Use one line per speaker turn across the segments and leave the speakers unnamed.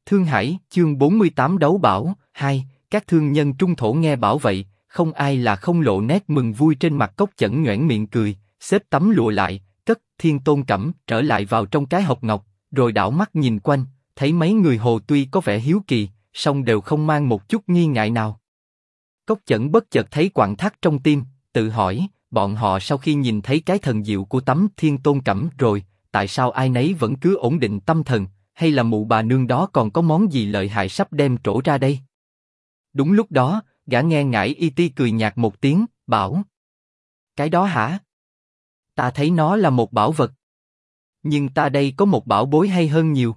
Thương Hải, chương 48 đấu bảo, 2, các thương nhân trung thổ nghe bảo vậy, không ai là không lộ nét mừng vui trên mặt. Cốc Chẩn nhoẻn miệng cười, xếp tấm lụa lại, cất Thiên Tôn Cẩm trở lại vào trong cái hộp ngọc, rồi đảo mắt nhìn quanh, thấy mấy người Hồ tuy có vẻ hiếu kỳ, song đều không mang một chút nghi ngại nào. Cốc Chẩn bất chợt thấy quặn thắt trong tim, tự hỏi, bọn họ sau khi nhìn thấy cái thần diệu của tấm Thiên Tôn Cẩm rồi, tại sao ai nấy vẫn cứ ổn định tâm thần, hay là mụ bà nương đó còn có món gì lợi hại sắp đem trổ ra đây? Đúng lúc đó, gã nghe Ngải Y Ti cười nhạt một tiếng, bảo: cái đó hả? Ta thấy nó là một bảo vật. Nhưng ta đây có một bảo bối hay hơn nhiều.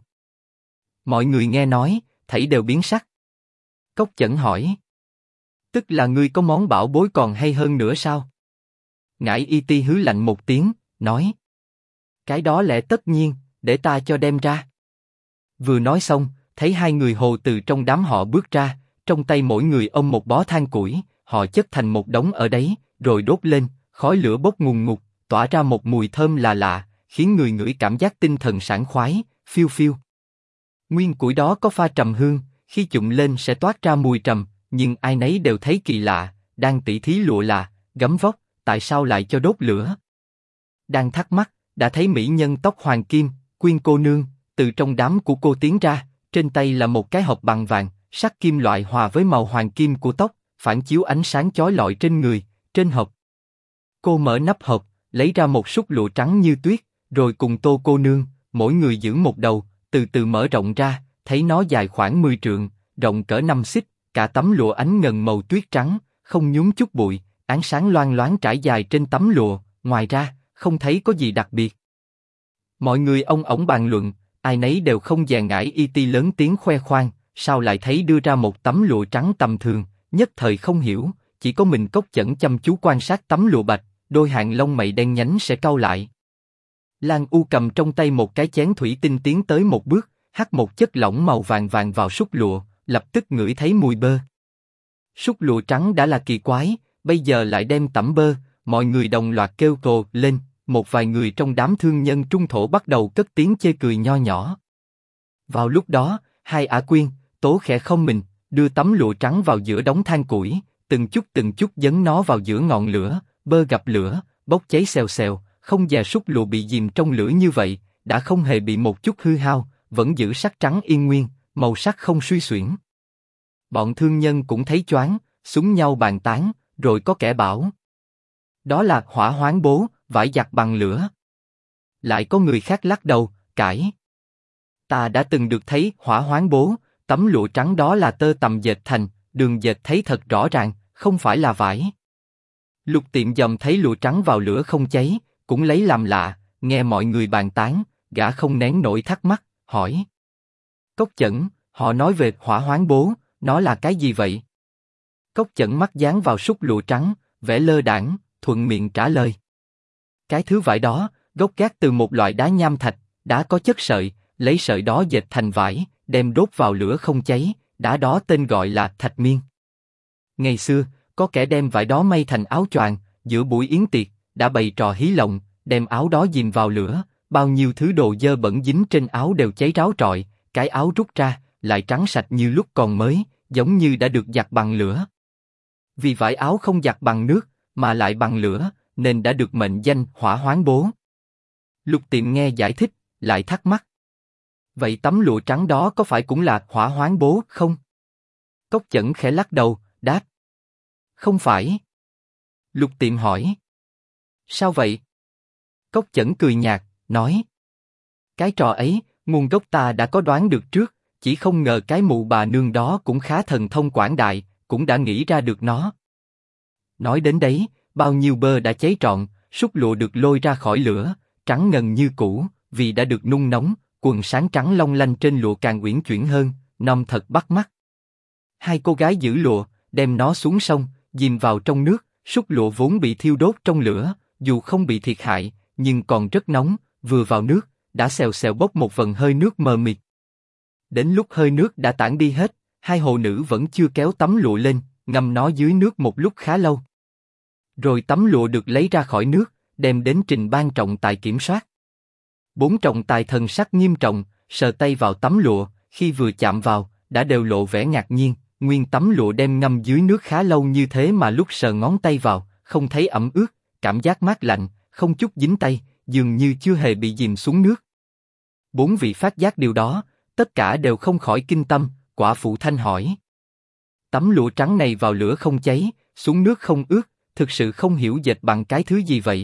Mọi người nghe nói, thảy đều biến sắc. Cốc Chẩn hỏi: tức là ngươi có món bảo bối còn hay hơn nữa sao? Ngải Y Ti hứ lạnh một tiếng, nói: cái đó lẽ tất nhiên, để ta cho đem ra. Vừa nói xong, thấy hai người Hồ từ trong đám họ bước ra, trong tay mỗi người ôm một bó than củi, họ chất thành một đống ở đấy, rồi đốt lên, khói lửa bốc ngùn ngụt, tỏa ra một mùi thơm lạ lạ, khiến người ngửi cảm giác tinh thần sảng khoái, phiêu phiêu. Nguyên củi đó có pha trầm hương, khi chụm lên sẽ toát ra mùi trầm, nhưng ai nấy đều thấy kỳ lạ, đang tỉ thí lụa là, gấm vóc, tại sao lại cho đốt lửa? Đang thắc mắc, đã thấy mỹ nhân tóc hoàng kim, Quyên cô nương, từ trong đám của cô tiến ra, trên tay là một cái hộp bằng vàng, sắc kim loại hòa với màu hoàng kim của tóc, phản chiếu ánh sáng chói lọi trên người, trên hộp. Cô mở nắp hộp, lấy ra một xúc lụa trắng như tuyết, rồi cùng Tô cô nương, mỗi người giữ một đầu, từ từ mở rộng ra, thấy nó dài khoảng 10 trượng, rộng cỡ 5 xích, cả tấm lụa ánh ngần màu tuyết trắng, không nhúm chút bụi, ánh sáng loang loáng trải dài trên tấm lụa, ngoài ra, không thấy có gì đặc biệt. Mọi người ông ổng bàn luận, ai nấy đều không dè Ngải Y Ti lớn tiếng khoe khoang, sao lại thấy đưa ra một tấm lụa trắng tầm thường, nhất thời không hiểu, chỉ có mình Cốc Chẩn chăm chú quan sát tấm lụa bạch, đôi hàng lông mày đen nhánh sẽ cau lại. Lan U cầm trong tay một cái chén thủy tinh tiến tới một bước, hắt một chất lỏng màu vàng vàng vào xúc lụa, lập tức ngửi thấy mùi bơ. Xúc lụa trắng đã là kỳ quái, bây giờ lại đem tẩm bơ, mọi người đồng loạt kêu rồ lên. Một vài người trong đám thương nhân trung thổ bắt đầu cất tiếng chê cười nho nhỏ. Vào lúc đó, hai Ả Quyên, Tố khẽ không mình, đưa tấm lụa trắng vào giữa đống than củi, từng chút dấn nó vào giữa ngọn lửa, bơ gặp lửa, bốc cháy xèo xèo, không dè xúc lụa bị dìm trong lửa như vậy, đã không hề bị một chút hư hao, vẫn giữ sắc trắng yên nguyên, màu sắc không suy xuyển. Bọn thương nhân cũng thấy choáng, xúm nhau bàn tán, rồi có kẻ bảo: đó là hỏa hoán bố, vải giặt bằng lửa. Lại có người khác lắc đầu, cãi: ta đã từng được thấy hỏa hoán bố, tấm lụa trắng đó là tơ tằm dệt thành, đường dệt thấy thật rõ ràng, không phải là vải. Lục Tiệm Dòm thấy lụa trắng vào lửa không cháy, cũng lấy làm lạ, nghe mọi người bàn tán, gã không nén nổi thắc mắc, hỏi: Cốc Chẩn, họ nói về hỏa hoán bố, nó là cái gì vậy? Cốc Chẩn mắt dán vào xúc lụa trắng, vẻ lơ đãng, thuận miệng trả lời: cái thứ vải đó, gốc gác từ một loại đá nham thạch, đá có chất sợi, lấy sợi đó dệt thành vải, đem đốt vào lửa không cháy, đá đó tên gọi là thạch miên. Ngày xưa, có kẻ đem vải đó may thành áo choàng, giữa buổi yến tiệc, đã bày trò hí lộng, đem áo đó dìm vào lửa, bao nhiêu thứ đồ dơ bẩn dính trên áo đều cháy ráo rọi, cái áo rút ra, lại trắng sạch như lúc còn mới, giống như đã được giặt bằng lửa. Vì vải áo không giặt bằng nước, mà lại bằng lửa, nên đã được mệnh danh hỏa hoán bố. Lục Tiệm nghe giải thích, lại thắc mắc: vậy tấm lụa trắng đó có phải cũng là hỏa hoán bố không? Cốc Chẩn khẽ lắc đầu, đáp: không phải. Lục Tiệm hỏi: sao vậy? Cốc Chẩn cười nhạt, nói: cái trò ấy, nguồn gốc ta đã có đoán được trước, chỉ không ngờ cái mụ bà nương đó cũng khá thần thông quảng đại, cũng đã nghĩ ra được nó. Nói đến đấy, bao nhiêu bơ đã cháy trọn, xúc lụa được lôi ra khỏi lửa, trắng ngần như cũ, vì đã được nung nóng, quần sáng trắng long lanh trên lụa càng uyển chuyển hơn, non thật bắt mắt. Hai cô gái giữ lụa, đem nó xuống sông, dìm vào trong nước, xúc lụa vốn bị thiêu đốt trong lửa, dù không bị thiệt hại, nhưng còn rất nóng, vừa vào nước, đã xèo xèo bốc một vần hơi nước mờ mịt. Đến lúc hơi nước đã tản đi hết, hai hồ nữ vẫn chưa kéo tấm lụa lên, ngâm nó dưới nước một lúc khá lâu. Rồi tấm lụa được lấy ra khỏi nước, đem đến trình ban trọng tài kiểm soát. Bốn trọng tài thần sắc nghiêm trọng, sờ tay vào tấm lụa, khi vừa chạm vào, đã đều lộ vẻ ngạc nhiên, nguyên tấm lụa đem ngâm dưới nước khá lâu như thế mà lúc sờ ngón tay vào, không thấy ẩm ướt, cảm giác mát lạnh, không chút dính tay, dường như chưa hề bị dìm xuống nước. Bốn vị phát giác điều đó, tất cả đều không khỏi kinh tâm, quả phụ Thanh hỏi. Tấm lụa trắng này vào lửa không cháy, xuống nước không ướt, thực sự không hiểu dệt bằng cái thứ gì vậy?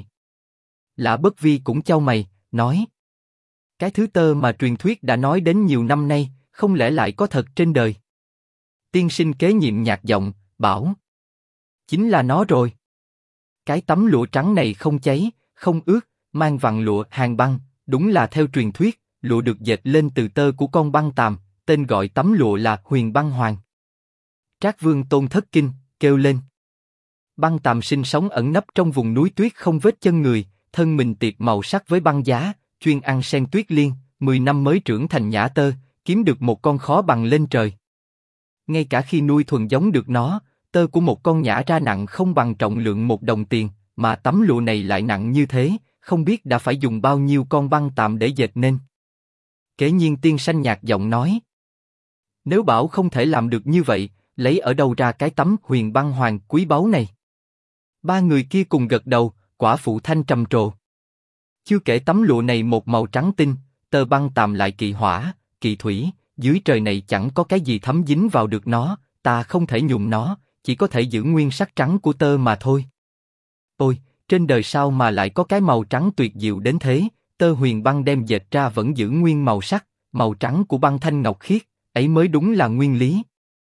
Lã Bất Vi cũng chau mày, nói. Cái thứ tơ mà truyền thuyết đã nói đến nhiều năm nay, không lẽ lại có thật trên đời? Tiên sinh kế nhiệm nhạt giọng, bảo. Chính là nó rồi. Cái tấm lụa trắng này không cháy, không ướt, mang vằn lụa hàng băng, đúng là theo truyền thuyết, lụa được dệt lên từ tơ của con băng tàm, tên gọi tấm lụa là Huyền Băng Hoàng. Trác Vương Tôn thất kinh, kêu lên. Băng tàm sinh sống ẩn nấp trong vùng núi tuyết không vết chân người, thân mình tiệp màu sắc với băng giá, chuyên ăn sen tuyết liên, 10 năm mới trưởng thành nhã tơ, kiếm được một con khó bằng lên trời. Ngay cả khi nuôi thuần giống được nó, tơ của một con nhã ra nặng không bằng trọng lượng 1 đồng tiền, mà tấm lụa này lại nặng như thế, không biết đã phải dùng bao nhiêu con băng tàm để dệt nên. Kế nhiên tiên sanh nhạt giọng nói. Nếu bảo không thể làm được như vậy, lấy ở đâu ra cái tấm Huyền Băng Hoàng quý báu này? Ba người kia cùng gật đầu, quả phụ Thanh trầm trồ. Chưa kể tấm lụa này một màu trắng tinh, tơ băng tàm lại kỵ hỏa, kỵ thủy, dưới trời này chẳng có cái gì thấm dính vào được nó, ta không thể nhuộm nó, chỉ có thể giữ nguyên sắc trắng của tơ mà thôi. Ôi, trên đời sao mà lại có cái màu trắng tuyệt diệu đến thế, tơ huyền băng đem dệt ra vẫn giữ nguyên màu sắc, màu trắng của băng thanh ngọc khiết, ấy mới đúng là nguyên lý.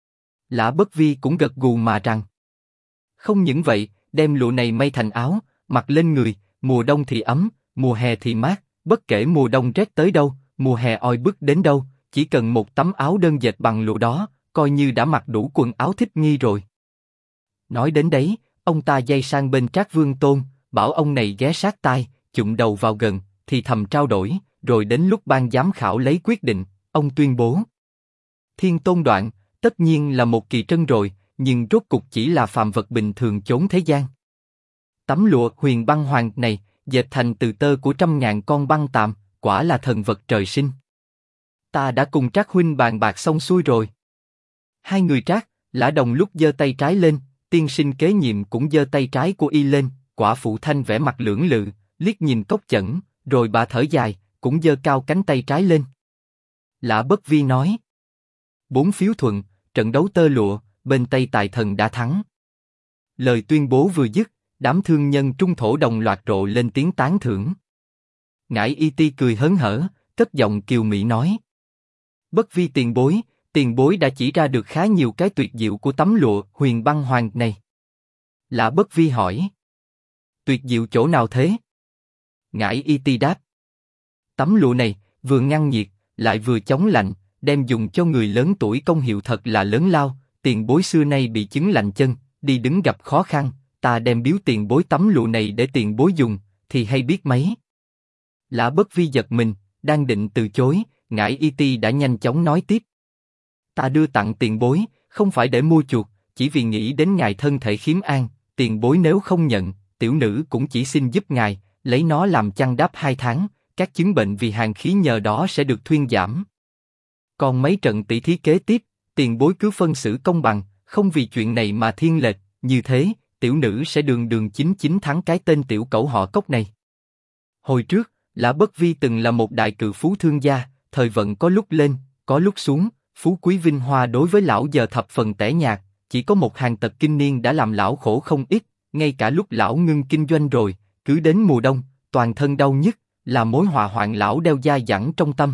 Lã Bất Vi cũng gật gù mà rằng. Không những vậy, đem lụa này may thành áo, mặc lên người, mùa đông thì ấm, mùa hè thì mát, bất kể mùa đông rét tới đâu, mùa hè oi bức đến đâu, chỉ cần một tấm áo đơn dệt bằng lụa đó, coi như đã mặc đủ quần áo thích nghi rồi. Nói đến đấy, ông ta giây sang bên Trác Vương Tôn, bảo ông này ghé sát tai, chụm đầu vào gần, thì thầm trao đổi, rồi đến lúc ban giám khảo lấy quyết định, ông tuyên bố. Thiên Tôn đoạn, tất nhiên là một kỳ trân rồi, nhưng rốt cục chỉ là phàm vật bình thường chốn thế gian. Tấm lụa Huyền Băng Hoàng này, dệt thành từ tơ của 100.000 con băng tàm, quả là thần vật trời sinh. Ta đã cùng Trác huynh bàn bạc xong xuôi rồi. Hai người Trác, Lã đồng lúc giơ tay trái lên, tiên sinh kế nhiệm cũng giơ tay trái của y lên, quả phụ Thanh vẻ mặt lưỡng lự, liếc nhìn Cốc Chẩn, rồi bà thở dài, cũng giơ cao cánh tay trái lên. Lã Bất Vi nói. 4 phiếu thuận, trận đấu tơ lụa, bên Tây Tài Thần đã thắng. Lời tuyên bố vừa dứt, đám thương nhân trung thổ đồng loạt rộ lên tiếng tán thưởng. Ngải Y Ti cười hớn hở, cất giọng kiều mị nói. Bất Vi tiền bối đã chỉ ra được khá nhiều cái tuyệt diệu của tấm lụa Huyền Băng Hoàng này. Lã Bất Vi hỏi. Tuyệt diệu chỗ nào thế? Ngải Y Ti đáp. Tấm lụa này, vừa ngăn nhiệt, lại vừa chống lạnh, đem dùng cho người lớn tuổi công hiệu thật là lớn lao, tiền bối xưa nay bị chứng lạnh chân, đi đứng gặp khó khăn, ta đem biếu tiền bối tấm lụa này để tiền bối dùng, thì hay biết mấy. Lã Bất Vi giật mình, đang định từ chối, Ngải Y Ti đã nhanh chóng nói tiếp. Ta đưa tặng tiền bối, không phải để mua chuộc, chỉ vì nghĩ đến ngài thân thể khiếm an, tiền bối nếu không nhận, tiểu nữ cũng chỉ xin giúp ngài, lấy nó làm chăn đắp 2 tháng, các chứng bệnh vì hàn khí nhờ đó sẽ được thuyên giảm. Còn mấy trận tỷ thí kế tiếp, tiền bối cứ phân xử công bằng, không vì chuyện này mà thiên lệch, như thế, tiểu nữ sẽ đường đường chính chính thắng cái tên tiểu cẩu họ Cốc này. Hồi trước, Lã Bất Vi từng là một đại cự phú thương gia, thời vận có lúc lên, có lúc xuống, phú quý vinh hoa đối với lão giờ thập phần tẻ nhạt, chỉ có một hàng tật kinh niên đã làm lão khổ không ít, ngay cả lúc lão ngưng kinh doanh rồi, cứ đến mùa đông, toàn thân đau nhức, là mối họa hoạn lão đeo dai dẳng trong tâm.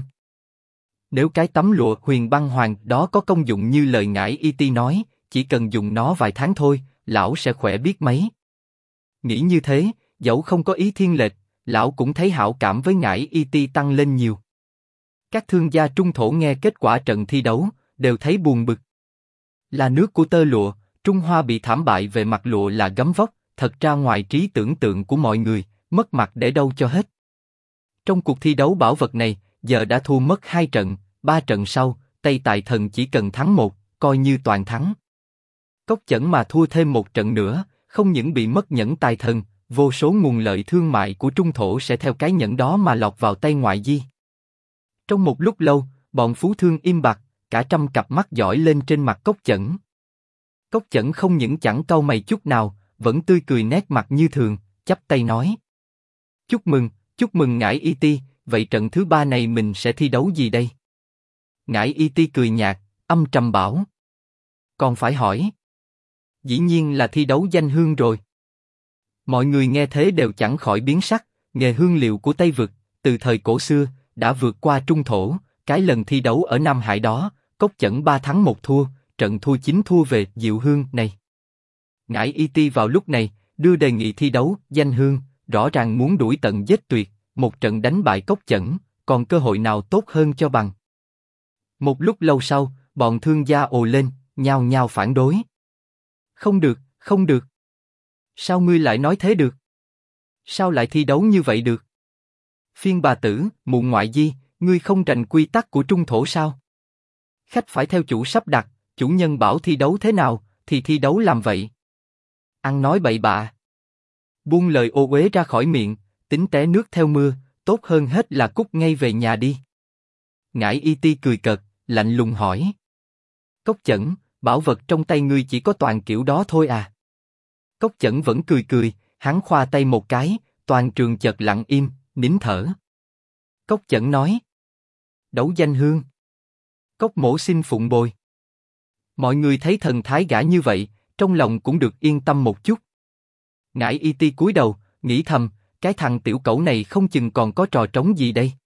Nếu cái tấm lụa Huyền Băng Hoàng đó có công dụng như lời Ngải Y Ti nói, chỉ cần dùng nó vài tháng thôi, lão sẽ khỏe biết mấy. Nghĩ như thế, dẫu không có ý thiên lệch, lão cũng thấy hảo cảm với Ngải Y Ti tăng lên nhiều. Các thương gia trung thổ nghe kết quả trận thi đấu, đều thấy buồn bực. Là nước của tơ lụa, Trung Hoa bị thảm bại về mặt lụa là gấm vóc, thật ra ngoài trí tưởng tượng của mọi người, mất mặt để đâu cho hết. Trong cuộc thi đấu bảo vật này, giờ đã thua mất 2 trận, 3 trận sau, Tây Tài Thần chỉ cần thắng 1, coi như toàn thắng. Cốc Chẩn mà thua thêm 1 trận nữa, không những bị mất nhẫn tài thần, vô số nguồn lợi thương mại của trung thổ sẽ theo cái nhẫn đó mà lọt vào tay ngoại di. Trong một lúc lâu, Bọn phú thương im bặt, cả trăm cặp mắt dõi lên trên mặt Cốc Chẩn. Cốc Chẩn không những chẳng cau mày chút nào, vẫn tươi cười nét mặt như thường, chắp tay nói: chúc mừng Ngải Y Ti, vậy trận thứ 3 này mình sẽ thi đấu gì đây? Ngải Y Ti cười nhạt, âm trầm bảo: còn phải hỏi. Dĩ nhiên là thi đấu danh hương rồi. Mọi người nghe thế đều chẳng khỏi biến sắc, nghề hương liệu của Tây Vực, từ thời cổ xưa, đã vượt qua Trung Thổ, cái lần thi đấu ở Nam Hải đó, Cốc Chẩn 3 thắng 1 thua, trận thua chính thua về Diệu Hương này. Ngải Y Ti vào lúc này, đưa đề nghị thi đấu, danh hương, rõ ràng muốn đuổi tận giết tuyệt, một trận đánh bại Cốc Chẩn, còn cơ hội nào tốt hơn cho bằng. Một lúc lâu sau, bọn thương gia ồ lên, nhao nhao phản đối. Không được, không được. Sao ngươi lại nói thế được? Sao lại thi đấu như vậy được? Phiên bà tử, mụ ngoại di, ngươi không rành quy tắc của Trung Thổ sao? Khách phải theo chủ sắp đặt, chủ nhân bảo thi đấu thế nào, thì thi đấu làm vậy. Ăn nói bậy bạ. Buông lời ô uế ra khỏi miệng, tính té nước theo mưa, tốt hơn hết là cút ngay về nhà đi. Ngải Y Ti cười cợt, lạnh lùng hỏi: Cốc Chẩn, bảo vật trong tay ngươi chỉ có toàn kiểu đó thôi à? Cốc Chẩn vẫn cười cười, hắn khoa tay một cái, toàn trường chợt lặng im, nín thở. Cốc Chẩn nói: đấu danh hương. Cốc mỗ xin phụng bồi. Mọi người thấy thần thái gã như vậy, trong lòng cũng được yên tâm một chút. Ngải Y Ti cúi đầu, nghĩ thầm, cái thằng tiểu cẩu này không chừng còn có trò trống gì đây.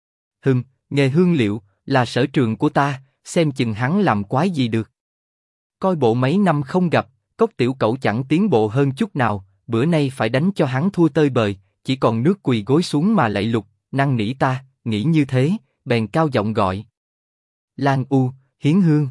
Nghề hương liệu là sở trường của ta, xem chừng hắn làm quái gì được. Coi bộ mấy năm không gặp, Cốc tiểu cẩu chẳng tiến bộ hơn chút nào, bữa nay phải đánh cho hắn thua tơi bời, chỉ còn nước quỳ gối xuống mà lạy lục, năn nỉ ta. Nghĩ như thế, bèn cao giọng gọi: Lan U, hiến hương.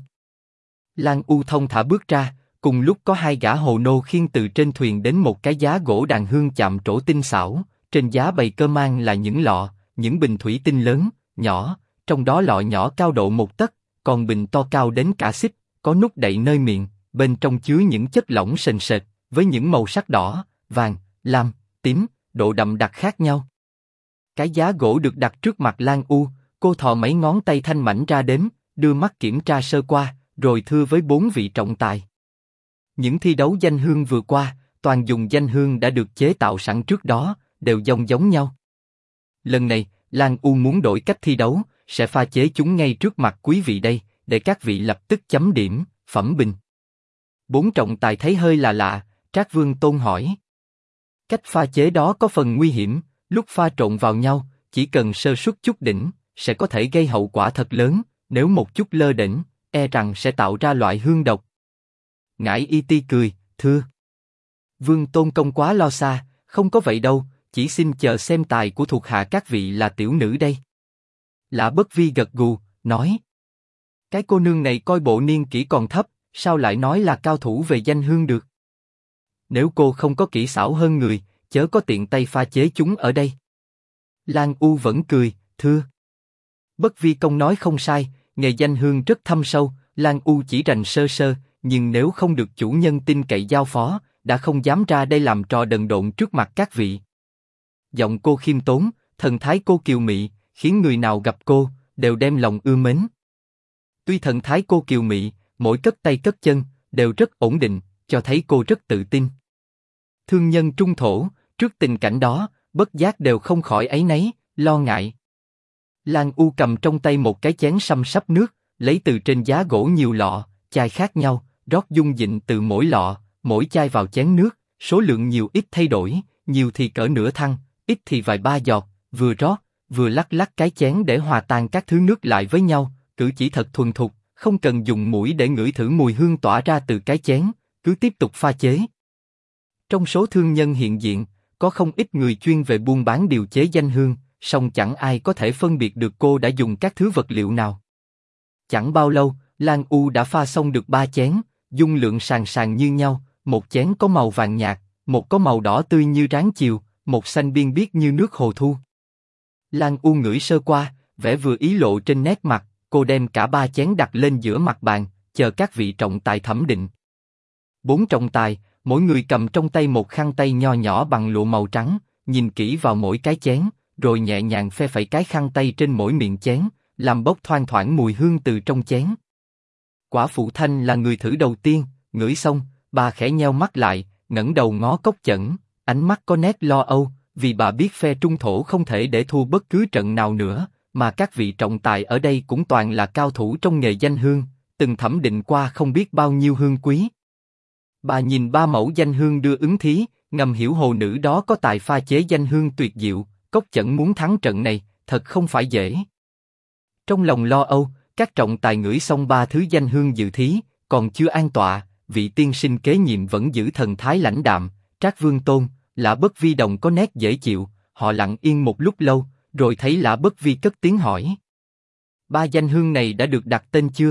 Lan U thông thả bước ra, cùng lúc có 2 gã hồ nô khiêng từ trên thuyền đến một cái giá gỗ đàn hương chạm trổ tinh xảo, trên giá bày cơ mang là những lọ, những bình thủy tinh lớn, nhỏ, trong đó lọ nhỏ cao độ 1 tấc, còn bình to cao đến cả xích, có nút đậy nơi miệng, bên trong chứa những chất lỏng sền sệt, với những màu sắc đỏ, vàng, lam, tím, độ đậm đặc khác nhau. Cái giá gỗ được đặt trước mặt Lan U, cô thò mấy ngón tay thanh mảnh ra đếm, đưa mắt kiểm tra sơ qua, rồi thưa với 4 vị trọng tài: những thi đấu danh hương vừa qua, toàn dùng danh hương đã được chế tạo sẵn trước đó, đều giống nhau. Lần này, Lan U muốn đổi cách thi đấu, sẽ pha chế chúng ngay trước mặt quý vị đây, để các vị lập tức chấm điểm, phẩm bình. 4 trọng tài thấy hơi lạ, Trác Vương Tôn hỏi: cách pha chế đó có phần nguy hiểm, lúc pha trộn vào nhau, chỉ cần sơ suất chút đỉnh, sẽ có thể gây hậu quả thật lớn, nếu một chút lơ đễnh, e rằng sẽ tạo ra loại hương độc. Ngải Y Ti cười, thưa: Vương Tôn công quá lo xa, không có vậy đâu, chỉ xin chờ xem tài của thuộc hạ các vị là tiểu nữ đây. Lã Bất Vi gật gù, nói: cái cô nương này coi bộ niên kỷ còn thấp, sao lại nói là cao thủ về danh hương được? Nếu cô không có kỹ xảo hơn người, chớ có tiện tay pha chế chúng ở đây. Lan U vẫn cười, thưa: Bất Vi công nói không sai, nghề danh hương rất thâm sâu, Lan U chỉ rành sơ sơ, nhưng nếu không được chủ nhân tin cậy giao phó, đã không dám ra đây làm trò đần độn trước mặt các vị. Giọng cô khiêm tốn, thần thái cô kiều mị, khiến người nào gặp cô đều đem lòng ưa mến. Tuy thần thái cô kiều mị, mỗi cất tay cất chân đều rất ổn định, cho thấy cô rất tự tin. Thương nhân Trung Thổ, trước tình cảnh đó, bất giác đều không khỏi áy náy, lo ngại. Lan U cầm trong tay một cái chén xăm sắp nước, lấy từ trên giá gỗ nhiều lọ, chai khác nhau, rót dung dịch từ mỗi lọ, mỗi chai vào chén nước, số lượng nhiều ít thay đổi, nhiều thì cỡ nửa thăng, ít thì vài ba giọt, vừa rót, vừa lắc lắc cái chén để hòa tan các thứ nước lại với nhau, cử chỉ thật thuần thục, không cần dùng mũi để ngửi thử mùi hương tỏa ra từ cái chén, cứ tiếp tục pha chế. Trong số thương nhân hiện diện, có không ít người chuyên về buôn bán điều chế danh hương, song chẳng ai có thể phân biệt được cô đã dùng các thứ vật liệu nào. Chẳng bao lâu, Lan U đã pha xong được 3 chén, dung lượng sàn sàn như nhau, một chén có màu vàng nhạt, một có màu đỏ tươi như ráng chiều, một xanh biên biếc như nước hồ thu. Lan U ngửi sơ qua, vẻ vừa ý lộ trên nét mặt, cô đem cả 3 chén đặt lên giữa mặt bàn, chờ các vị trọng tài thẩm định. 4 trọng tài, mỗi người cầm trong tay một khăn tay nho nhỏ bằng lụa màu trắng, nhìn kỹ vào mỗi cái chén, rồi nhẹ nhàng phe phẩy cái khăn tay trên mỗi miệng chén, làm bốc thoang thoảng mùi hương từ trong chén. Quả phụ Thanh là người thử đầu tiên, ngửi xong, bà khẽ nheo mắt lại, ngẩng đầu ngó Cốc Chẩn, ánh mắt có nét lo âu, vì bà biết phe trung thổ không thể để thua bất cứ trận nào nữa, mà các vị trọng tài ở đây cũng toàn là cao thủ trong nghề danh hương, từng thẩm định qua không biết bao nhiêu hương quý. Bà nhìn 3 mẫu danh hương đưa ứng thí, ngầm hiểu hồ nữ đó có tài pha chế danh hương tuyệt diệu, Cốc Chẩn muốn thắng trận này, thật không phải dễ. Trong lòng lo âu, các trọng tài ngửi xong 3 thứ danh hương dự thí, còn chưa an tọa, vị tiên sinh kế nhiệm vẫn giữ thần thái lãnh đạm, Trác Vương Tôn, Lã Bất Vi đồng có nét dễ chịu, họ lặng yên một lúc lâu, rồi thấy Lã Bất Vi cất tiếng hỏi. 3 danh hương này đã được đặt tên chưa?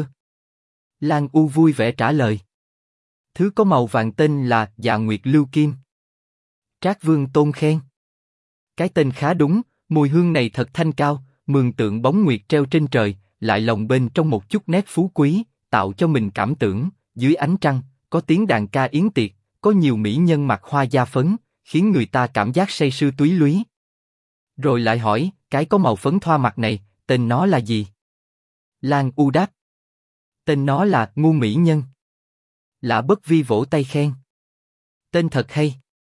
Lan U vui vẻ trả lời. Thứ có màu vàng tên là Dạ Nguyệt Lưu Kim. Trác Vương Tôn khen. Cái tên khá đúng, mùi hương này thật thanh cao, mường tượng bóng nguyệt treo trên trời, lại lồng bên trong một chút nét phú quý, tạo cho mình cảm tưởng, dưới ánh trăng, có tiếng đàn ca yến tiệc, có nhiều mỹ nhân mặc hoa da phấn, khiến người ta cảm giác say sưa túy lúy. Rồi lại hỏi, cái có màu phấn thoa mặt này, tên nó là gì? Lan U đáp. Tên nó là Ngu Mỹ Nhân. Lã Bất Vi vỗ tay khen. Tên thật hay.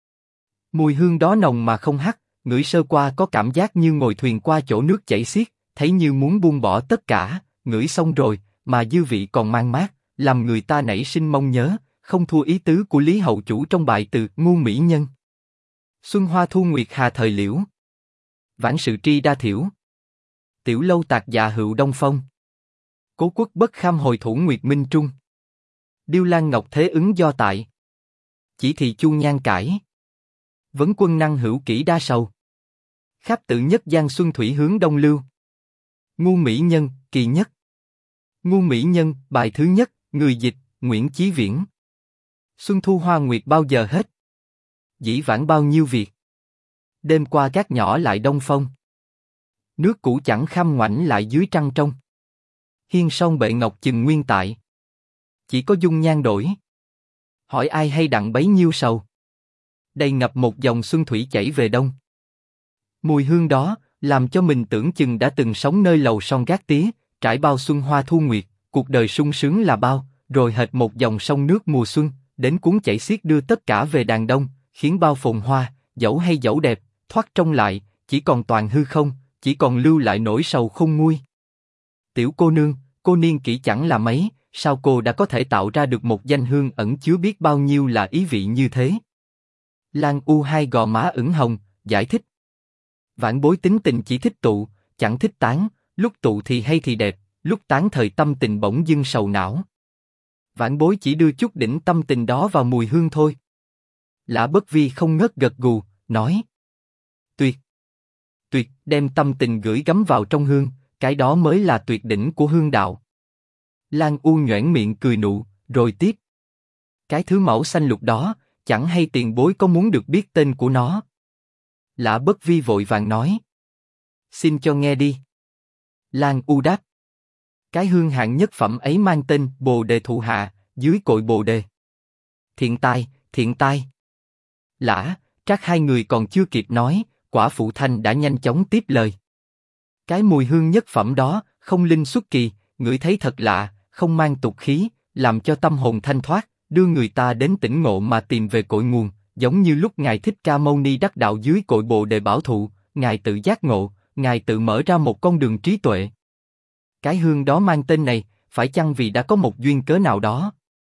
Mùi hương đó nồng mà không hắc, ngửi sơ qua có cảm giác như ngồi thuyền qua chỗ nước chảy xiết, thấy như muốn buông bỏ tất cả, ngửi xong rồi, mà dư vị còn mang mát, làm người ta nảy sinh mong nhớ, không thua ý tứ của Lý Hậu Chủ trong bài từ Ngu Mỹ Nhân. Xuân hoa thu nguyệt hà thời liễu. Vãn sự tri đa thiểu. Tiểu lâu tạc dạ hữu đông phong. Cố quốc bất kham hồi thủ nguyệt minh trung. Điêu lan ngọc thế ứng do tại. Chỉ thị chu nhan cải. Vấn quân năng hữu kỹ đa sầu. Kháp tự nhất giang xuân thủy hướng đông lưu. Ngu Mỹ Nhân, kỳ nhất. Ngu Mỹ Nhân, bài thứ nhất, người dịch, Nguyễn Chí Viễn. Xuân thu hoa nguyệt bao giờ hết? Dĩ vãng bao nhiêu việc. Đêm qua gác nhỏ lại đông phong. Nước cũ chẳng kham ngoảnh lại dưới trăng trong. Hiên song bệ ngọc chừng nguyên tại. Chỉ có dung nhan đổi. Hỏi ai hay đặng bấy nhiêu sầu. Đầy ngập một dòng xuân thủy chảy về đông. Mùi hương đó, làm cho mình tưởng chừng đã từng sống nơi lầu son gác tía, trải bao xuân hoa thu nguyệt, cuộc đời sung sướng là bao, rồi hệt một dòng sông nước mùa xuân, đến cuốn chảy xiết đưa tất cả về đàn đông, khiến bao phồn hoa, dẫu hay dẫu đẹp, thoát trong lại, chỉ còn toàn hư không, chỉ còn lưu lại nỗi sầu không nguôi. Tiểu cô nương, cô niên kỷ chẳng là mấy, sao cô đã có thể tạo ra được một danh hương ẩn chứa biết bao nhiêu là ý vị như thế? Lan U hai gò má ửng hồng, giải thích. Vãn bối tính tình chỉ thích tụ, chẳng thích tán, lúc tụ thì hay thì đẹp, lúc tán thời tâm tình bỗng dưng sầu não. Vãn bối chỉ đưa chút đỉnh tâm tình đó vào mùi hương thôi. Lã Bất Vi không ngớt gật gù, nói. Tuyệt! Tuyệt, đem tâm tình gửi gắm vào trong hương, cái đó mới là tuyệt đỉnh của hương đạo. Lan U nhoẻn miệng cười nụ, rồi tiếp. Cái thứ mẫu xanh lục đó, chẳng hay tiền bối có muốn được biết tên của nó? Lã Bất Vi vội vàng nói. Xin cho nghe đi. Lan U đáp. Cái hương hạng nhất phẩm ấy mang tên Bồ Đề Thụ Hạ, dưới cội Bồ Đề. Thiện tai, thiện tai. Lã, Trác hai người còn chưa kịp nói, quả phụ Thanh đã nhanh chóng tiếp lời. Cái mùi hương nhất phẩm đó, không linh xuất kỳ, ngửi thấy thật lạ, không mang tục khí, làm cho tâm hồn thanh thoát, đưa người ta đến tỉnh ngộ mà tìm về cội nguồn, giống như lúc ngài Thích Ca Mâu Ni đắc đạo dưới cội Bồ Đề bảo thụ, ngài tự giác ngộ, ngài tự mở ra một con đường trí tuệ. Cái hương đó mang tên này, phải chăng vì đã có một duyên cớ nào đó?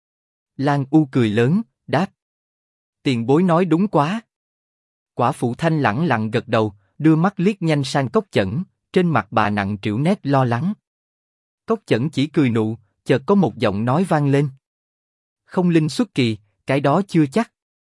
Lan U cười lớn, đáp. Tiền bối nói đúng quá. Quả phụ Thanh lẳng lặng gật đầu, đưa mắt liếc nhanh sang Cốc Chẩn, trên mặt bà nặng trĩu nét lo lắng. Cốc Chẩn chỉ cười nụ, chợt có một giọng nói vang lên. Không linh xuất kỳ, cái đó chưa chắc.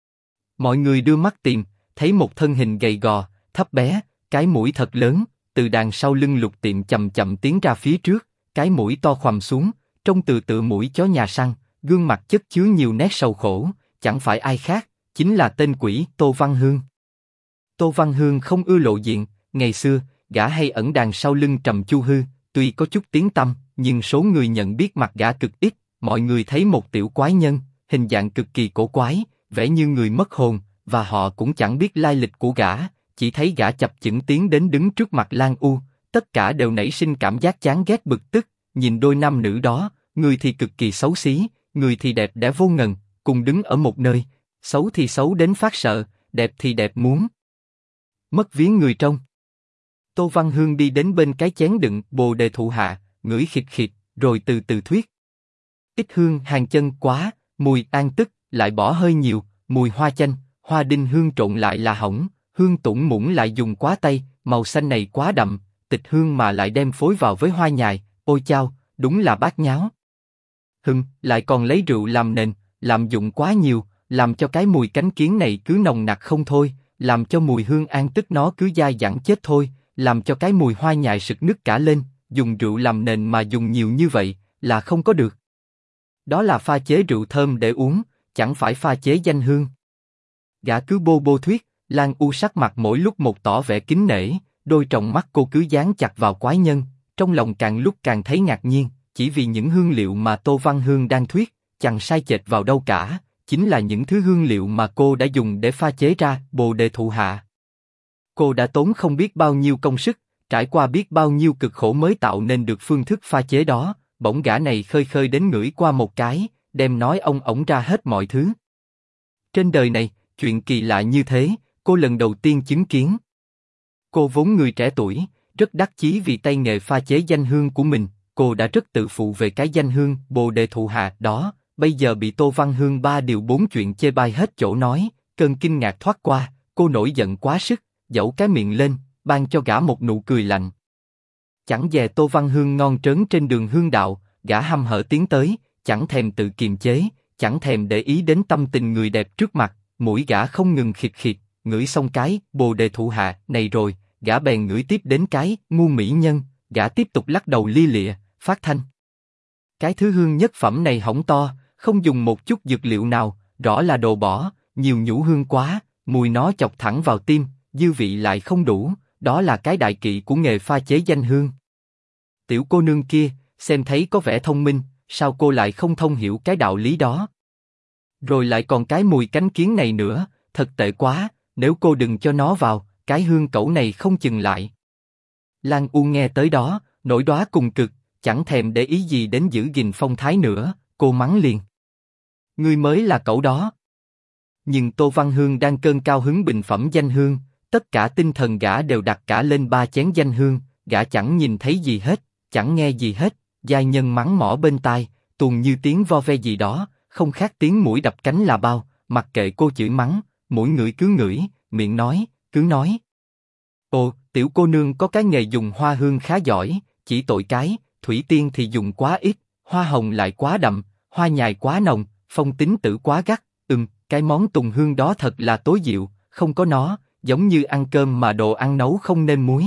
Mọi người đưa mắt tìm, thấy một thân hình gầy gò, thấp bé, cái mũi thật lớn, từ đằng sau lưng Lục Tiệm chậm chậm tiến ra phía trước, cái mũi to khoằm xuống, trông tựa mũi chó nhà săn, gương mặt chất chứa nhiều nét sầu khổ, chẳng phải ai khác, chính là tên quỷ Tô Văn Hương. Tô Văn Hương không ưa lộ diện, ngày xưa, gã hay ẩn đằng sau lưng Trầm Chu Hư, tuy có chút tiếng tăm, nhưng số người nhận biết mặt gã cực ít, mọi người thấy một tiểu quái nhân, hình dạng cực kỳ cổ quái, vẻ như người mất hồn, và họ cũng chẳng biết lai lịch của gã, chỉ thấy gã chập chững tiến đến đứng trước mặt Lan U, tất cả đều nảy sinh cảm giác chán ghét bực tức, nhìn đôi nam nữ đó, người thì cực kỳ xấu xí, người thì đẹp đẽ vô ngần, cùng đứng ở một nơi, xấu thì xấu đến phát sợ, đẹp thì đẹp muốn mất vía người trông. Tô Văn Hương đi đến bên cái chén đựng bồ đề thụ hạ, ngửi khịt khịt, rồi từ từ thuyết. Ít hương hàng chân quá, mùi an tức, lại bỏ hơi nhiều, mùi hoa chanh, hoa đinh hương trộn lại là hỏng, hương tủng muỗng lại dùng quá tay, màu xanh này quá đậm, tịch hương mà lại đem phối vào với hoa nhài, ôi chao, đúng là bát nháo. Lại còn lấy rượu làm nền, làm dụng quá nhiều, làm cho cái mùi cánh kiến này cứ nồng nặc không thôi, làm cho mùi hương an tức nó cứ dai dẳng chết thôi, làm cho cái mùi hoa nhài sực nức cả lên, dùng rượu làm nền mà dùng nhiều như vậy, là không có được. Đó là pha chế rượu thơm để uống, chẳng phải pha chế danh hương. Gã cứ bô bô thuyết, Lan U sắc mặt mỗi lúc một tỏ vẻ kính nể, đôi tròng mắt cô cứ dán chặt vào quái nhân, trong lòng càng lúc càng thấy ngạc nhiên, chỉ vì những hương liệu mà Tô Văn Hương đang thuyết, chẳng sai chệch vào đâu cả, chính là những thứ hương liệu mà cô đã dùng để pha chế ra bồ đề thụ hạ. Cô đã tốn không biết bao nhiêu công sức, trải qua biết bao nhiêu cực khổ mới tạo nên được phương thức pha chế đó, bỗng gã này khơi khơi đến ngửi qua một cái, đem nói ông ổng ra hết mọi thứ. Trên đời này, chuyện kỳ lạ như thế, cô lần đầu tiên chứng kiến. Cô vốn người trẻ tuổi, rất đắc chí vì tay nghề pha chế danh hương của mình, cô đã rất tự phụ về cái danh hương bồ đề thụ hạ đó, bây giờ bị Tô Văn Hương ba điều bốn chuyện chê bai hết chỗ nói, cơn kinh ngạc thoát qua, cô nổi giận quá sức, dẫu cái miệng lên, ban cho gã một nụ cười lạnh. Chẳng dè Tô Văn Hương ngon trớn trên đường hương đạo, gã hăm hở tiến tới, chẳng thèm tự kiềm chế, chẳng thèm để ý đến tâm tình người đẹp trước mặt, mũi gã không ngừng khịt khịt, ngửi xong cái bồ đề thụ hạ này rồi, gã bèn ngửi tiếp đến cái ngu mỹ nhân, gã tiếp tục lắc đầu lia lịa, phát thanh. Cái thứ hương nhất phẩm này hỏng to, không dùng một chút dược liệu nào, rõ là đồ bỏ, nhiều nhũ hương quá, mùi nó chọc thẳng vào tim, dư vị lại không đủ, đó là cái đại kỵ của nghề pha chế danh hương. Tiểu cô nương kia, xem thấy có vẻ thông minh, sao cô lại không thông hiểu cái đạo lý đó? Rồi lại còn cái mùi cánh kiến này nữa, thật tệ quá, nếu cô đừng cho nó vào, cái hương cẩu này không chừng lại. Lan U nghe tới đó, nổi đóa cùng cực, chẳng thèm để ý gì đến giữ gìn phong thái nữa, cô mắng liền. Ngươi mới là cẩu đó. Nhưng Tô Văn Hương đang cơn cao hứng bình phẩm danh hương, tất cả tinh thần gã đều đặt cả lên ba chén danh hương, gã chẳng nhìn thấy gì hết, chẳng nghe gì hết, giai nhân mắng mỏ bên tai, tuồn như tiếng vo ve gì đó, không khác tiếng muỗi đập cánh là bao, mặc kệ cô chửi mắng, mũi ngửi cứ ngửi, miệng nói, cứ nói. Ồ, tiểu cô nương có cái nghề dùng hoa hương khá giỏi, chỉ tội cái, thủy tiên thì dùng quá ít, hoa hồng lại quá đậm, hoa nhài quá nồng, phong tính tử quá gắt, cái món tùng hương đó thật là tối diệu, không có nó, giống như ăn cơm mà đồ ăn nấu không nêm muối.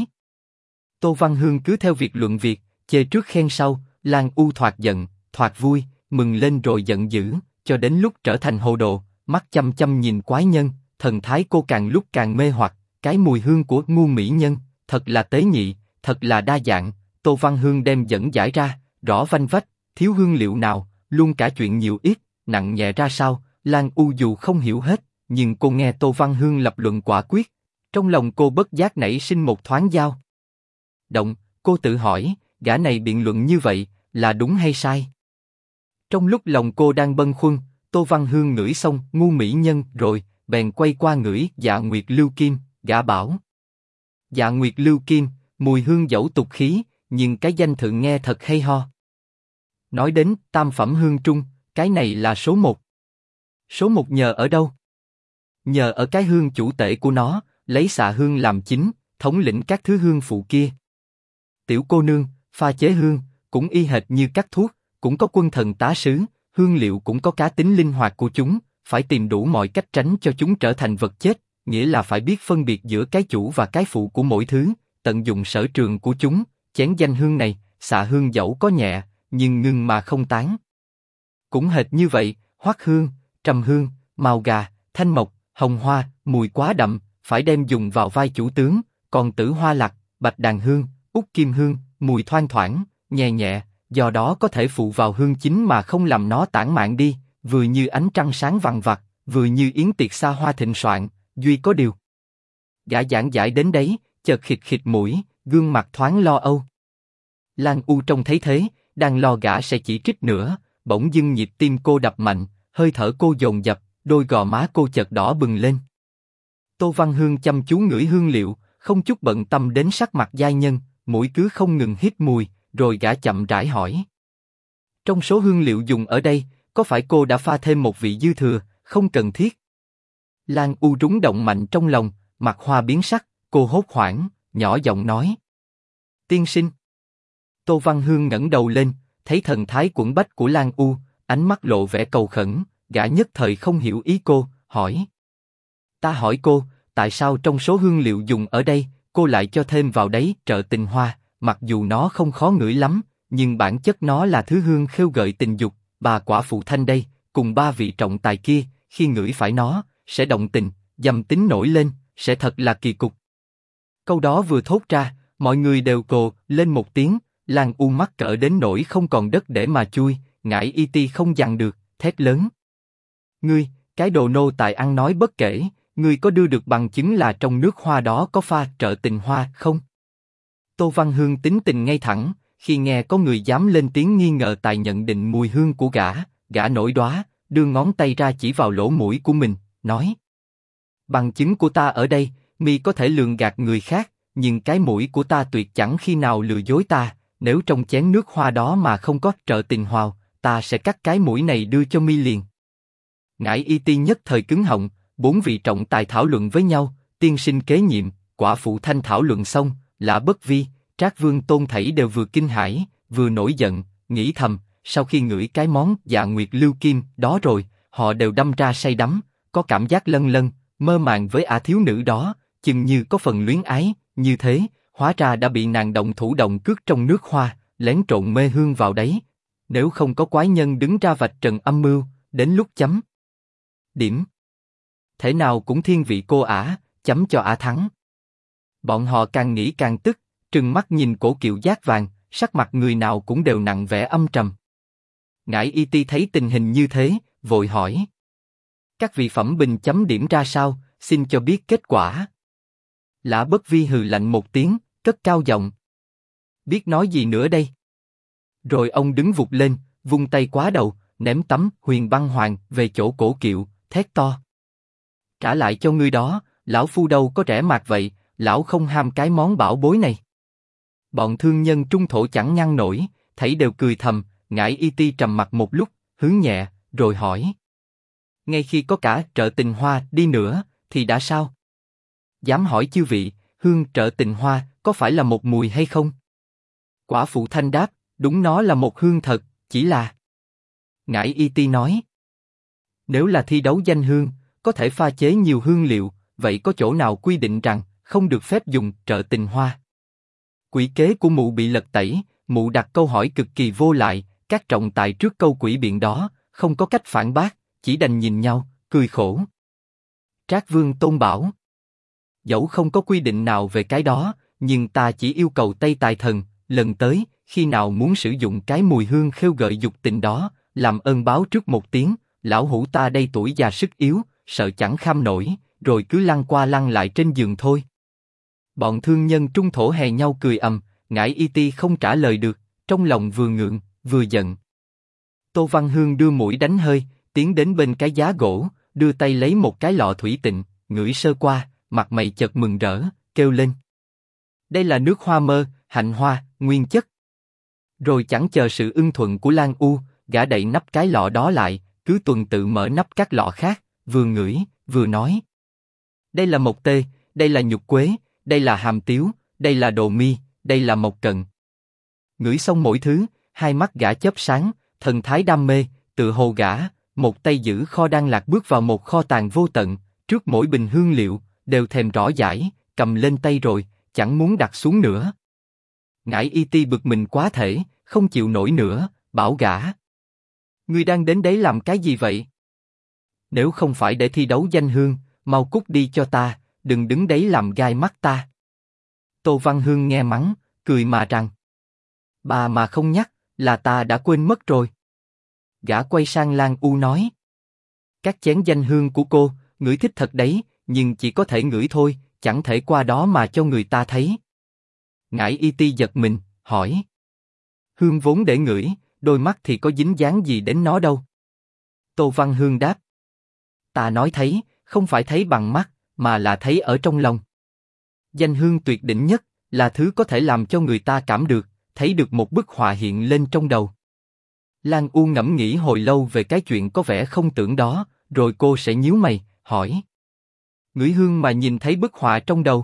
Tô Văn Hương cứ theo việc luận việc, chê trước khen sau, Lan U thoạt giận, thoạt vui, mừng lên rồi giận dữ, cho đến lúc trở thành hồ đồ, mắt chăm chăm nhìn quái nhân, thần thái cô càng lúc càng mê hoặc, cái mùi hương của ngu mỹ nhân, thật là tế nhị, thật là đa dạng. Tô Văn Hương đem dẫn giải ra, rõ vanh vách, thiếu hương liệu nào, luôn cả chuyện nhiều ít, nặng nhẹ ra sao, Lan U dù không hiểu hết, nhưng cô nghe Tô Văn Hương lập luận quả quyết, trong lòng cô bất giác nảy sinh một thoáng dao động, cô tự hỏi, gã này biện luận như vậy, là đúng hay sai? Trong lúc lòng cô đang bâng khuâng, Tô Văn Hương ngửi xong ngu mỹ nhân rồi, bèn quay qua ngửi Dạ Nguyệt Lưu Kim, gã bảo. Dạ Nguyệt Lưu Kim, mùi hương dẫu tục khí, nhưng cái danh thượng nghe thật hay ho. Nói đến tam phẩm hương trung, cái này là số một. Số một nhờ ở đâu? Nhờ ở cái hương chủ tể của nó, lấy xạ hương làm chính, thống lĩnh các thứ hương phụ kia. Tiểu cô nương, pha chế hương, cũng y hệt như cắt thuốc, cũng có quân thần tá sứ, hương liệu cũng có cá tính linh hoạt của chúng, phải tìm đủ mọi cách tránh cho chúng trở thành vật chết, nghĩa là phải biết phân biệt giữa cái chủ và cái phụ của mỗi thứ, tận dụng sở trường của chúng. Chén danh hương này, xạ hương dẫu có nhẹ, nhưng ngưng mà không tán. Cũng hệt như vậy, hoắc hương, trầm hương, màu gà, thanh mộc, hồng hoa, mùi quá đậm, phải đem dùng vào vai chủ tướng, còn tử hoa lạc, bạch đàn hương, út kim hương, mùi thoang thoảng, nhẹ nhẹ, do đó có thể phụ vào hương chính mà không làm nó tản mạn đi, vừa như ánh trăng sáng vằng vặc, vừa như yến tiệc xa hoa thịnh soạn, duy có điều. Gã giảng giải đến đấy, chợt khịt khịt mũi, gương mặt thoáng lo âu. Lan U trông thấy thế, đang lo gã sẽ chỉ trích nữa, bỗng dưng nhịp tim cô đập mạnh, hơi thở cô dồn dập, đôi gò má cô chợt đỏ bừng lên. Tô Văn Hương chăm chú ngửi hương liệu, không chút bận tâm đến sắc mặt giai nhân, mũi cứ không ngừng hít mùi, rồi gã chậm rãi hỏi. Trong số hương liệu dùng ở đây, có phải cô đã pha thêm một vị dư thừa, không cần thiết? Lan U rúng động mạnh trong lòng, mặt hoa biến sắc, cô hốt hoảng, nhỏ giọng nói. Tiên sinh. Tô Văn Hương ngẩng đầu lên, thấy thần thái quẫn bách của Lan U, ánh mắt lộ vẻ cầu khẩn, gã nhất thời không hiểu ý cô, hỏi. Ta hỏi cô, tại sao trong số hương liệu dùng ở đây, cô lại cho thêm vào đấy trợ tình hoa, mặc dù nó không khó ngửi lắm, nhưng bản chất nó là thứ hương khêu gợi tình dục, bà quả phụ Thanh đây, cùng ba vị trọng tài kia, khi ngửi phải nó, sẽ động tình, dâm tính nổi lên, sẽ thật là kỳ cục. Câu đó vừa thốt ra, mọi người đều cồ lên một tiếng, Lan U mắc cỡ đến nỗi không còn đất để mà chui, ngải y ti không dằn được, thét lớn. Ngươi, cái đồ nô tài ăn nói bất kể, ngươi có đưa được bằng chứng là trong nước hoa đó có pha trợ tình hoa không? Tô Văn Hương tính tình ngay thẳng, khi nghe có người dám lên tiếng nghi ngờ tài nhận định mùi hương của gã nổi đoá, đưa ngón tay ra chỉ vào lỗ mũi của mình, nói. Bằng chứng của ta ở đây, mi có thể lường gạt người khác, nhưng cái mũi của ta tuyệt chẳng khi nào lừa dối ta, nếu trong chén nước hoa đó mà không có trợ tình hoa, ta sẽ cắt cái mũi này đưa cho mi liền. Ngải y ti nhất thời cứng họng, bốn vị trọng tài thảo luận với nhau, tiên sinh kế nhiệm, quả phụ Thanh thảo luận xong, Lã Bất Vi, Trác Vương Tôn thảy đều vừa kinh hãi, vừa nổi giận, nghĩ thầm, sau khi ngửi cái món Dạ Nguyệt Lưu Kim đó rồi, họ đều đâm ra say đắm, có cảm giác lân lân, mơ màng với ả thiếu nữ đó, chừng như có phần luyến ái, như thế, hóa ra đã bị nàng động thủ động cước trong nước hoa, lén trộn mê hương vào đấy. Nếu không có quái nhân đứng ra vạch trần âm mưu, đến lúc chấm điểm, thể nào cũng thiên vị cô ả, chấm cho ả thắng. Bọn họ càng nghĩ càng tức, trừng mắt nhìn cổ kiệu giác vàng, sắc mặt người nào cũng đều nặng vẻ âm trầm. Ngải y ti thấy tình hình như thế, vội hỏi. Các vị phẩm bình chấm điểm ra sao, xin cho biết kết quả. Lã Bất Vi hừ lạnh một tiếng, cất cao giọng. Biết nói gì nữa đây? Rồi ông đứng vụt lên, vung tay quá đầu, ném tấm Huyền Băng Hoàng về chỗ cổ kiệu, thét to. Trả lại cho ngươi đó, lão phu đâu có rẻ mạt vậy, lão không ham cái món bảo bối này. Bọn thương nhân trung thổ chẳng ngăn nổi, thảy đều cười thầm, Ngải y ti trầm mặt một lúc, hướng nhẹ, rồi hỏi. Ngay khi có cả trợ tình hoa đi nữa, thì đã sao? Dám hỏi chư vị, hương trợ tình hoa có phải là một mùi hay không? Quả phụ Thanh đáp, đúng nó là một hương thật, chỉ là. Ngải y ti nói. Nếu là thi đấu danh hương, có thể pha chế nhiều hương liệu, vậy có chỗ nào quy định rằng không được phép dùng trợ tình hoa? Quỷ kế của mụ bị lật tẩy, mụ đặt câu hỏi cực kỳ vô lại, các trọng tài trước câu quỷ biện đó, không có cách phản bác, chỉ đành nhìn nhau, cười khổ. Trác Vương Tôn bảo. Dẫu không có quy định nào về cái đó, nhưng ta chỉ yêu cầu Tây Tài Thần, lần tới, khi nào muốn sử dụng cái mùi hương khêu gợi dục tình đó, làm ơn báo trước một tiếng, lão hủ ta đây tuổi già sức yếu, sợ chẳng kham nổi, rồi cứ lăn qua lăn lại trên giường thôi. Bọn thương nhân trung thổ hè nhau cười ầm, Ngải y ti không trả lời được, trong lòng vừa ngượng, vừa giận. Tô Văn Hương đưa mũi đánh hơi, tiến đến bên cái giá gỗ, đưa tay lấy một cái lọ thủy tịnh, ngửi sơ qua, mặt mày chợt mừng rỡ, kêu lên. Đây là nước hoa mơ, hạnh hoa, nguyên chất. Rồi chẳng chờ sự ưng thuận của Lan U, gã đậy nắp cái lọ đó lại, cứ tuần tự mở nắp các lọ khác, vừa ngửi, vừa nói. Đây là mộc tê, đây là nhục quế, đây là hàm tiếu, đây là đồ mi, đây là mộc cần. Ngửi xong mỗi thứ, hai mắt gã chớp sáng, thần thái đam mê, tự hồ gã, một tay giữ kho đan lạc bước vào một kho tàng vô tận, trước mỗi bình hương liệu, đều thèm rõ dãi, cầm lên tay rồi, chẳng muốn đặt xuống nữa. Ngải y ti bực mình quá thể, không chịu nổi nữa, bảo gã. Ngươi đang đến đấy làm cái gì vậy? Nếu không phải để thi đấu danh hương, mau cút đi cho ta, đừng đứng đấy làm gai mắt ta. Tô Văn Hương nghe mắng, cười mà rằng. Bà mà không nhắc, là ta đã quên mất rồi. Gã quay sang Lan U nói. Các chén danh hương của cô, ngửi thích thật đấy, nhưng chỉ có thể ngửi thôi, chẳng thể qua đó mà cho người ta thấy. Ngải Y Ti giật mình, hỏi. Hương vốn để ngửi, đôi mắt thì có dính dáng gì đến nó đâu. Tô Văn Hương đáp. Ta nói thấy, không phải thấy bằng mắt, mà là thấy ở trong lòng. Danh hương tuyệt đỉnh nhất, là thứ có thể làm cho người ta cảm được, thấy được một bức họa hiện lên trong đầu. Lan U ngẫm nghĩ hồi lâu về cái chuyện có vẻ không tưởng đó, rồi cô sẽ nhíu mày, hỏi. Ngửi hương mà nhìn thấy bức họa trong đầu.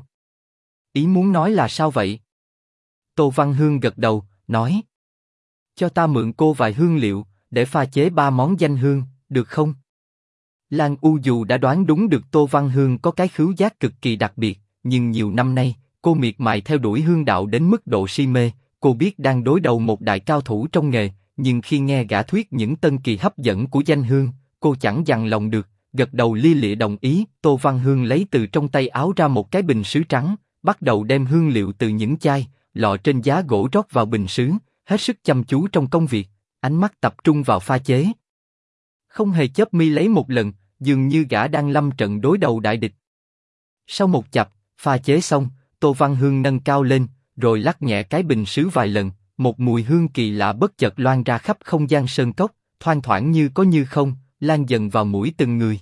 Ý muốn nói là sao vậy? Tô Văn Hương gật đầu, nói. Cho ta mượn cô vài hương liệu, để pha chế 3 món danh hương, được không? Lan U dù đã đoán đúng được Tô Văn Hương có cái khứu giác cực kỳ đặc biệt, nhưng nhiều năm nay, cô miệt mài theo đuổi hương đạo đến mức độ si mê, cô biết đang đối đầu một đại cao thủ trong nghề, nhưng khi nghe gã thuyết những tân kỳ hấp dẫn của danh hương, cô chẳng dằn lòng được, gật đầu lia lịa đồng ý. Tô Văn Hương lấy từ trong tay áo ra một cái bình sứ trắng, bắt đầu đem hương liệu từ những chai, lọ trên giá gỗ rót vào bình sứ, hết sức chăm chú trong công việc, ánh mắt tập trung vào pha chế. Không hề chớp mi lấy một lần, dường như gã đang lâm trận đối đầu đại địch. Sau một chập, pha chế xong, Tô Văn Hương nâng cao lên, rồi lắc nhẹ cái bình sứ vài lần, một mùi hương kỳ lạ bất chợt loan ra khắp không gian sơn cốc, thoang thoảng như có như không, lan dần vào mũi từng người.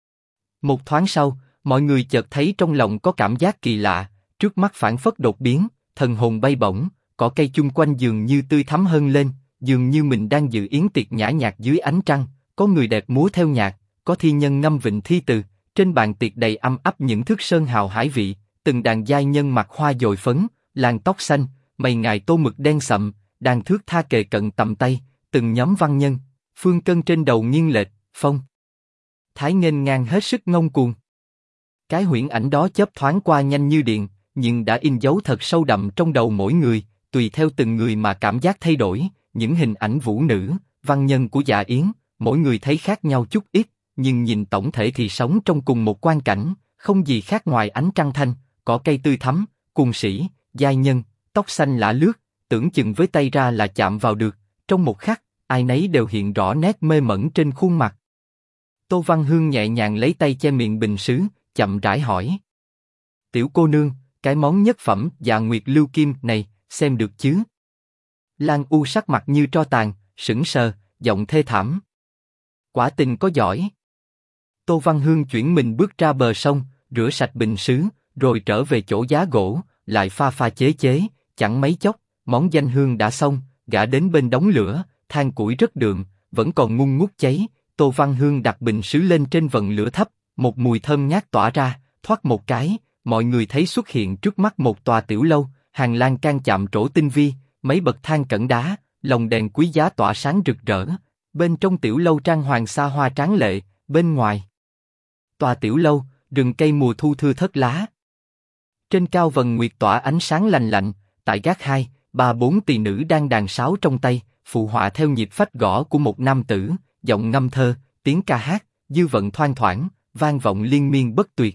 Một thoáng sau, mọi người chợt thấy trong lòng có cảm giác kỳ lạ, trước mắt phảng phất đột biến, thần hồn bay bổng, cỏ cây chung quanh dường như tươi thắm hơn lên, dường như mình đang dự yến tiệc nhã nhạc dưới ánh trăng, có người đẹp múa theo nhạc, có thi nhân ngâm vịnh thi từ, trên bàn tiệc đầy âm ấp những thức sơn hào hải vị, từng đàn giai nhân mặc hoa dồi phấn, làn tóc xanh, mày ngài tô mực đen sậm, đàn thước tha kề cận tầm tay, từng nhóm văn nhân, phương cân trên đầu nghiêng lệch, phong thái nghênh ngang hết sức ngông cuồng. Cái huyễn ảnh đó chớp thoáng qua nhanh như điện, nhưng đã in dấu thật sâu đậm trong đầu mỗi người, tùy theo từng người mà cảm giác thay đổi. Những hình ảnh vũ nữ, văn nhân của Dạ Yến, mỗi người thấy khác nhau chút ít, nhưng nhìn tổng thể thì sống trong cùng một quang cảnh, không gì khác ngoài ánh trăng thanh, cỏ cây tươi thắm, cuồng sĩ, giai nhân, tóc xanh lả lướt, tưởng chừng với tay ra là chạm vào được, trong một khắc, ai nấy đều hiện rõ nét mê mẩn trên khuôn mặt. Tô Văn Hương nhẹ nhàng lấy tay che miệng bình sứ, chậm rãi hỏi. Tiểu cô nương, cái món nhất phẩm Dạ Nguyệt Lưu Kim này, xem được chứ? Lan U sắc mặt như tro tàn, sững sờ, giọng thê thảm. Quả tình có giỏi. Tô Văn Hương chuyển mình bước ra bờ sông, rửa sạch bình sứ, rồi trở về chỗ giá gỗ, lại pha chế, chẳng mấy chốc, món danh hương đã xong, gã đến bên đống lửa, than củi rất đượm, vẫn còn ngung ngút cháy. Tô Văn Hương đặt bình sứ lên trên vần lửa thấp, một mùi thơm ngát tỏa ra, thoát một cái, mọi người thấy xuất hiện trước mắt một tòa tiểu lâu, hàng lan can chạm trổ tinh vi, mấy bậc thang cẩn đá, lồng đèn quý giá tỏa sáng rực rỡ. Bên trong tiểu lâu trang hoàng xa hoa tráng lệ, bên ngoài tòa tiểu lâu, rừng cây mùa thu thưa thớt lá. Trên cao vầng nguyệt tỏa ánh sáng lành lạnh, tại gác 2, 3, 4 tỳ nữ đang đàn sáo trong tay, phụ họa theo nhịp phách gõ của một nam tử, giọng ngâm thơ, tiếng ca hát, dư vận thoang thoảng, vang vọng liên miên bất tuyệt.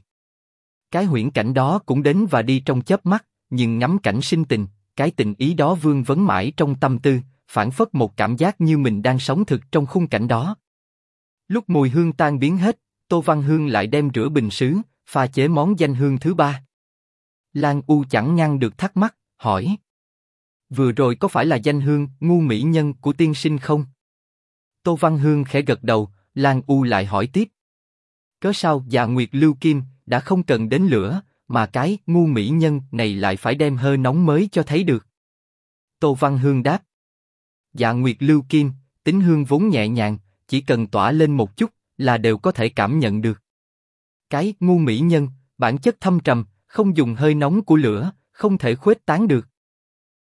Cái huyễn cảnh đó cũng đến và đi trong chớp mắt, nhưng ngắm cảnh sinh tình, cái tình ý đó vương vấn mãi trong tâm tư, phảng phất một cảm giác như mình đang sống thực trong khung cảnh đó. Lúc mùi hương tan biến hết, Tô Văn Hương lại đem rửa bình sứ, pha chế món danh hương thứ 3. Lan U chẳng ngăn được thắc mắc, hỏi. Vừa rồi có phải là danh hương ngu mỹ nhân của tiên sinh không? Tô Văn Hương khẽ gật đầu, Lan U lại hỏi tiếp. Cớ sao Dạ Nguyệt Lưu Kim đã không cần đến lửa, mà cái ngu mỹ nhân này lại phải đem hơi nóng mới cho thấy được? Tô Văn Hương đáp. Dạ Nguyệt Lưu Kim, tính hương vốn nhẹ nhàng, chỉ cần tỏa lên một chút là đều có thể cảm nhận được. Cái ngu mỹ nhân, bản chất thâm trầm, không dùng hơi nóng của lửa, không thể khuếch tán được.